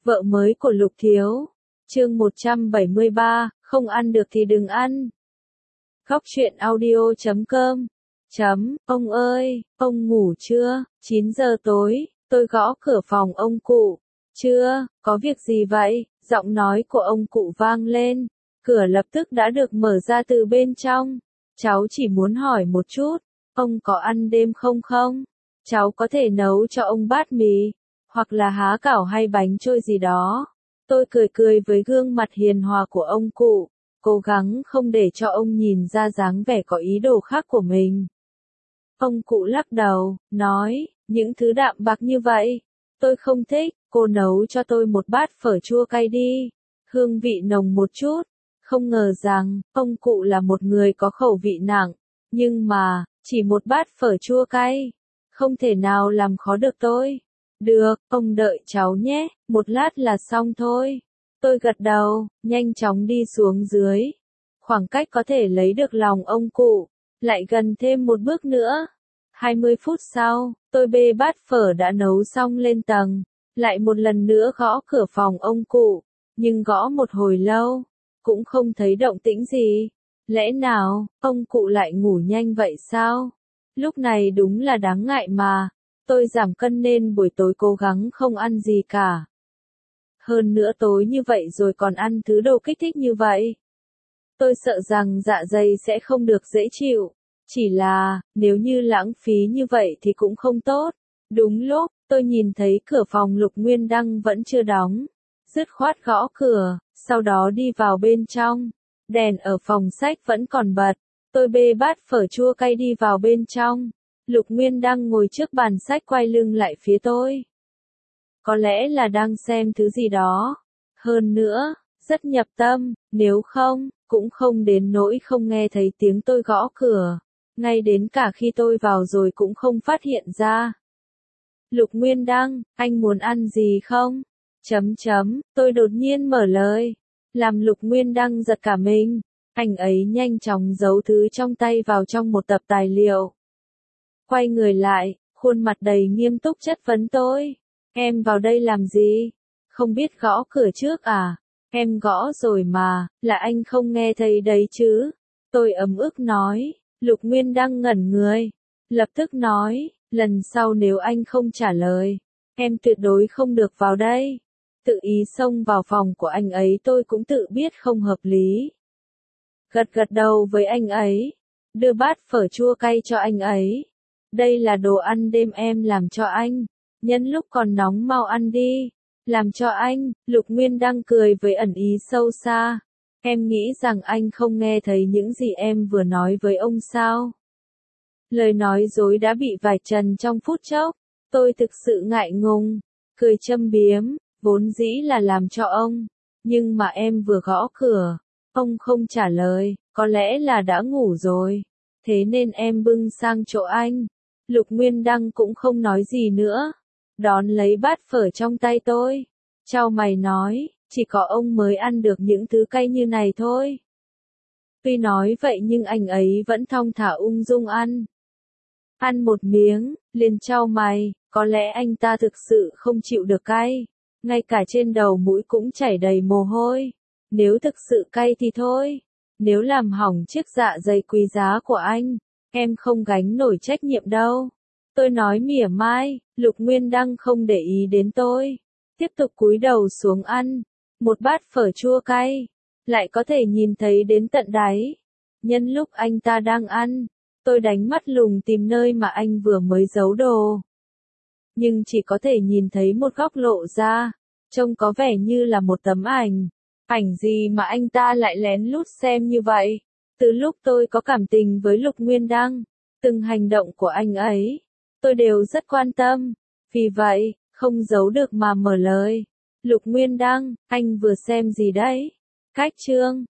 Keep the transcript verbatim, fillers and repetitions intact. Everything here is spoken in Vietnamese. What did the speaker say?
Vợ mới của Lục Thiếu. Chương một trăm bảy mươi ba, không ăn được thì đừng ăn. Góc truyện audio chấm com. Chấm, ông ơi, ông ngủ chưa? chín giờ tối, tôi gõ cửa phòng ông cụ. Chưa, có việc gì vậy? Giọng nói của ông cụ vang lên. Cửa lập tức đã được mở ra từ bên trong. Cháu chỉ muốn hỏi một chút, ông có ăn đêm không không? Cháu có thể nấu cho ông bát mì, hoặc là há cảo hay bánh trôi gì đó. Tôi cười cười với gương mặt hiền hòa của ông cụ, cố gắng không để cho ông nhìn ra dáng vẻ có ý đồ khác của mình. Ông cụ lắc đầu, nói, những thứ đạm bạc như vậy, tôi không thích, cô nấu cho tôi một bát phở chua cay đi, hương vị nồng một chút. Không ngờ rằng, ông cụ là một người có khẩu vị nặng, nhưng mà, chỉ một bát phở chua cay, không thể nào làm khó được tôi. Được, ông đợi cháu nhé, một lát là xong thôi. Tôi gật đầu, nhanh chóng đi xuống dưới. Khoảng cách có thể lấy được lòng ông cụ, lại gần thêm một bước nữa. hai mươi phút sau, tôi bê bát phở đã nấu xong lên tầng, lại một lần nữa gõ cửa phòng ông cụ, nhưng gõ một hồi lâu, cũng không thấy động tĩnh gì. Lẽ nào, ông cụ lại ngủ nhanh vậy sao? Lúc này đúng là đáng ngại mà. Tôi giảm cân nên buổi tối cố gắng không ăn gì cả. Hơn nữa tối như vậy rồi còn ăn thứ đồ kích thích như vậy. Tôi sợ rằng dạ dày sẽ không được dễ chịu. Chỉ là, nếu như lãng phí như vậy thì cũng không tốt. Đúng lúc, tôi nhìn thấy cửa phòng Lục Nguyên Đăng vẫn chưa đóng. Dứt khoát gõ cửa, sau đó đi vào bên trong. Đèn ở phòng sách vẫn còn bật. Tôi bê bát phở chua cay đi vào bên trong. Lục Nguyên Đăng ngồi trước bàn sách quay lưng lại phía tôi. Có lẽ là đang xem thứ gì đó. Hơn nữa, rất nhập tâm, nếu không, cũng không đến nỗi không nghe thấy tiếng tôi gõ cửa. Ngay đến cả khi tôi vào rồi cũng không phát hiện ra. Lục Nguyên Đăng, anh muốn ăn gì không? Chấm chấm, tôi đột nhiên mở lời. Làm Lục Nguyên Đăng giật cả mình. Anh ấy nhanh chóng giấu thứ trong tay vào trong một tập tài liệu. Quay người lại, khuôn mặt đầy nghiêm túc chất vấn tôi. Em vào đây làm gì? Không biết gõ cửa trước à? Em gõ rồi mà, là anh không nghe thấy đấy chứ? Tôi ấm ức nói. Lục Nguyên Đăng ngẩn người. Lập tức nói, lần sau nếu anh không trả lời, em tuyệt đối không được vào đây. Tự ý xông vào phòng của anh ấy tôi cũng tự biết không hợp lý. Gật gật đầu với anh ấy. Đưa bát phở chua cay cho anh ấy. Đây là đồ ăn đêm em làm cho anh. Nhân lúc còn nóng mau ăn đi. Làm cho anh, Lục Nguyên Đăng cười với ẩn ý sâu xa. Em nghĩ rằng anh không nghe thấy những gì em vừa nói với ông sao? Lời nói dối đã bị vạch trần trong phút chốc. Tôi thực sự ngại ngùng. Cười châm biếm, vốn dĩ là làm cho ông. Nhưng mà em vừa gõ cửa. Ông không trả lời, có lẽ là đã ngủ rồi. Thế nên em bưng sang chỗ anh. Lục Nguyên Đăng cũng không nói gì nữa. Đón lấy bát phở trong tay tôi. Chau mày nói, chỉ có ông mới ăn được những thứ cay như này thôi. Tuy nói vậy nhưng anh ấy vẫn thong thả ung dung ăn. Ăn một miếng, liền chau mày, có lẽ anh ta thực sự không chịu được cay. Ngay cả trên đầu mũi cũng chảy đầy mồ hôi. Nếu thực sự cay thì thôi. Nếu làm hỏng chiếc dạ dày quý giá của anh, em không gánh nổi trách nhiệm đâu. Tôi nói mỉa mai. Lục Nguyên Đăng không để ý đến tôi. Tiếp tục cúi đầu xuống ăn. Một bát phở chua cay. Lại có thể nhìn thấy đến tận đáy. Nhân lúc anh ta đang ăn, tôi đánh mắt lùng tìm nơi mà anh vừa mới giấu đồ. Nhưng chỉ có thể nhìn thấy một góc lộ ra. Trông có vẻ như là một tấm ảnh. Ảnh gì mà anh ta lại lén lút xem như vậy? Từ lúc tôi có cảm tình với Lục Nguyên Đăng, từng hành động của anh ấy, tôi đều rất quan tâm. Vì vậy, không giấu được mà mở lời. Lục Nguyên Đăng, anh vừa xem gì đấy? Cách chương.